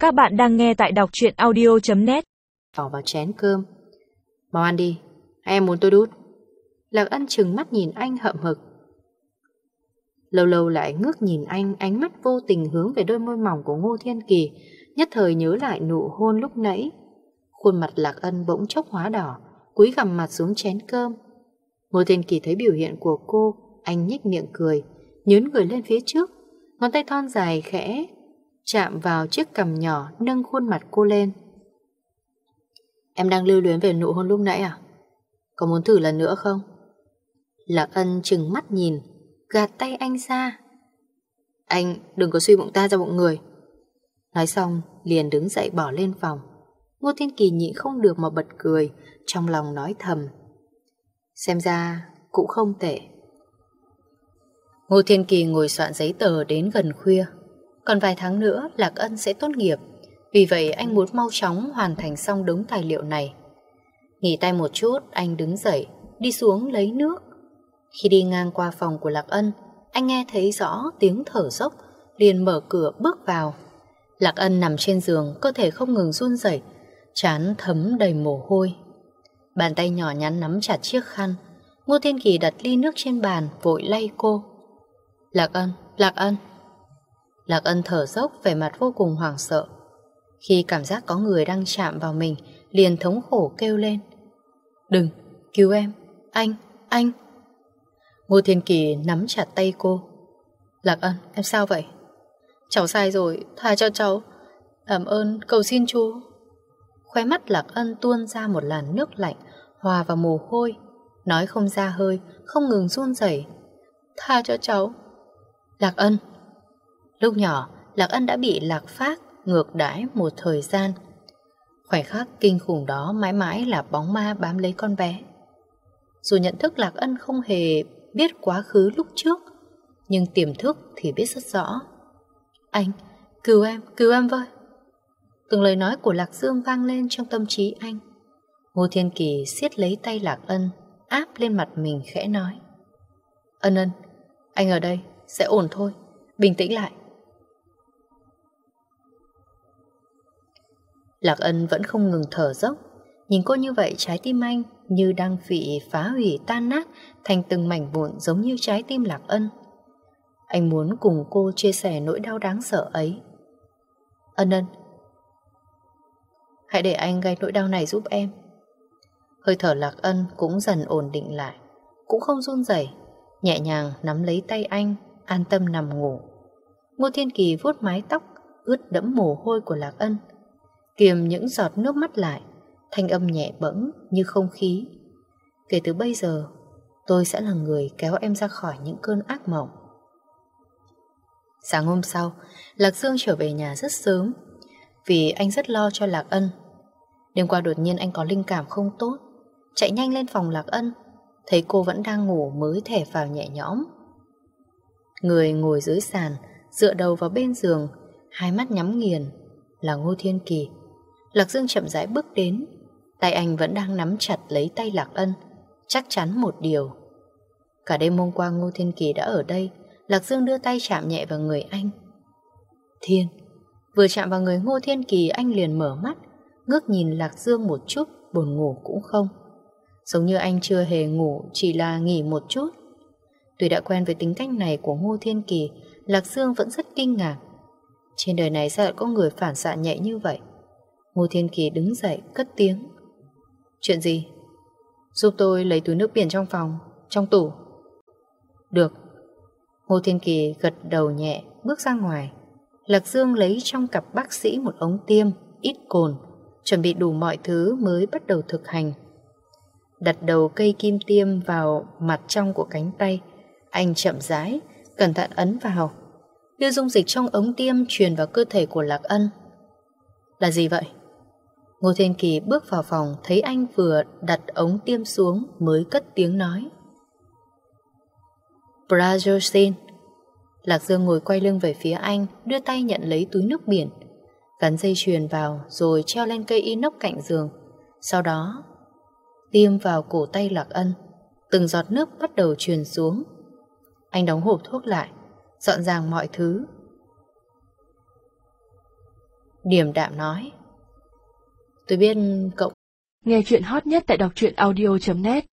Các bạn đang nghe tại đọc truyện audio.net. Bỏ vào chén cơm. Mau ăn đi, hay em muốn tôi đút? Lạc Ân trừng mắt nhìn anh hậm hực. Lâu lâu lại ngước nhìn anh, ánh mắt vô tình hướng về đôi môi mỏng của Ngô Thiên Kỳ, nhất thời nhớ lại nụ hôn lúc nãy. Khuôn mặt Lạc Ân bỗng chốc hóa đỏ, cúi gằm mặt xuống chén cơm. Ngô Thiên Kỳ thấy biểu hiện của cô, anh nhếch miệng cười, nhướn người lên phía trước, ngón tay thon dài khẽ chạm vào chiếc cằm nhỏ, nâng khuôn mặt cô lên. Em đang lưu luyến về nụ hôn lúc nãy à? Có muốn thử lần nữa không? Lạc Ân trừng mắt nhìn, gạt tay anh ra. Anh đừng có suy bụng ta ra bụng người. Nói xong liền đứng dậy bỏ lên phòng. Ngô Thiên Kỳ nhịn không được mà bật cười, trong lòng nói thầm, xem ra cũng không tệ. Ngô Thiên Kỳ ngồi soạn giấy tờ đến gần khuya. Còn vài tháng nữa Lạc Ân sẽ tốt nghiệp, vì vậy anh muốn mau chóng hoàn thành xong đống tài liệu này. Nghỉ tay một chút, anh đứng dậy, đi xuống lấy nước. Khi đi ngang qua phòng của Lạc Ân, anh nghe thấy rõ tiếng thở dốc, liền mở cửa bước vào. Lạc Ân nằm trên giường, cơ thể không ngừng run rẩy, trán thấm đầy mồ hôi. Bàn tay nhỏ nhắn nắm chặt chiếc khăn. Ngô Thiên Kỳ đặt ly nước trên bàn, vội lay cô. Lạc Ân, Lạc Ân. Lạc Ân thở dốc, vẻ mặt vô cùng hoảng sợ. Khi cảm giác có người đang chạm vào mình, liền thống khổ kêu lên. Đừng, cứu em, anh. Ngô Thiên Kỳ nắm chặt tay cô. Lạc Ân, em sao vậy? Cháu sai rồi, tha cho cháu. Cảm ơn, cầu xin chú. Khóe mắt Lạc Ân tuôn ra một làn nước lạnh, hòa vào mồ hôi, nói không ra hơi, không ngừng run rẩy. Tha cho cháu. Lạc Ân. Lúc nhỏ, Lạc Ân đã bị Lạc Phác ngược đãi một thời gian. Khoảnh khắc kinh khủng đó mãi mãi là bóng ma bám lấy con bé. Dù nhận thức Lạc Ân không hề biết quá khứ lúc trước, nhưng tiềm thức thì biết rất rõ. Anh, cứu em với. Từng lời nói của Lạc Dương vang lên trong tâm trí anh. Ngô Thiên Kỳ siết lấy tay Lạc Ân, áp lên mặt mình khẽ nói. Ân, anh ở đây, sẽ ổn thôi, bình tĩnh lại. Lạc Ân vẫn không ngừng thở dốc. Nhìn cô như vậy, trái tim anh như đang bị phá hủy tan nát thành từng mảnh vụn, giống như trái tim Lạc Ân. Anh muốn cùng cô chia sẻ nỗi đau đáng sợ ấy. Ân, hãy để anh gánh nỗi đau này giúp em. Hơi thở Lạc Ân cũng dần ổn định lại, cũng không run rẩy, nhẹ nhàng nắm lấy tay anh, an tâm nằm ngủ. Ngô Thiên Kỳ vuốt mái tóc ướt đẫm mồ hôi của Lạc Ân, kiềm những giọt nước mắt lại, thanh âm nhẹ bẫng như không khí. Kể từ bây giờ, tôi sẽ là người kéo em ra khỏi những cơn ác mộng. Sáng hôm sau, Lạc Dương trở về nhà rất sớm, vì anh rất lo cho Lạc Ân. Đêm qua đột nhiên anh có linh cảm không tốt, chạy nhanh lên phòng Lạc Ân, thấy cô vẫn đang ngủ mới thở phào nhẹ nhõm. Người ngồi dưới sàn, dựa đầu vào bên giường, hai mắt nhắm nghiền, là Ngô Thiên Kỳ. Lạc Dương chậm rãi bước đến, tay anh vẫn đang nắm chặt lấy tay Lạc Ân, chắc chắn một điều. Cả đêm hôm qua Ngô Thiên Kỳ đã ở đây. Lạc Dương đưa tay chạm nhẹ vào người anh. Thiên. Vừa chạm vào người Ngô Thiên Kỳ, anh liền mở mắt, ngước nhìn Lạc Dương một chút, buồn ngủ cũng không. Giống như anh chưa hề ngủ, chỉ là nghỉ một chút. Tuy đã quen với tính cách này của Ngô Thiên Kỳ, Lạc Dương vẫn rất kinh ngạc. Trên đời này sao lại có người phản xạ nhẹ như vậy? Ngô Thiên Kỳ đứng dậy, cất tiếng. Chuyện gì? Giúp tôi lấy túi nước biển trong phòng, trong tủ. Được. Ngô Thiên Kỳ gật đầu nhẹ, bước ra ngoài. Lạc Dương lấy trong cặp bác sĩ một ống tiêm, ít cồn, chuẩn bị đủ mọi thứ mới bắt đầu thực hành. Đặt đầu cây kim tiêm vào mặt trong của cánh tay, anh chậm rãi, cẩn thận ấn vào, đưa dung dịch trong ống tiêm truyền vào cơ thể của Lạc Ân. Là gì vậy? Ngô Thiên Kỳ bước vào phòng, thấy anh vừa đặt ống tiêm xuống mới cất tiếng nói. Prazosin. Lạc Dương ngồi quay lưng về phía anh, đưa tay nhận lấy túi nước biển, gắn dây chuyền vào rồi treo lên cây inox cạnh giường. Sau đó tiêm vào cổ tay Lạc Ân. Từng giọt nước bắt đầu truyền xuống. Anh đóng hộp thuốc lại, dọn dàng mọi thứ. điềm đạm nói. Tôi biết cậu. Nghe chuyện hot nhất tại đọc truyện audio.net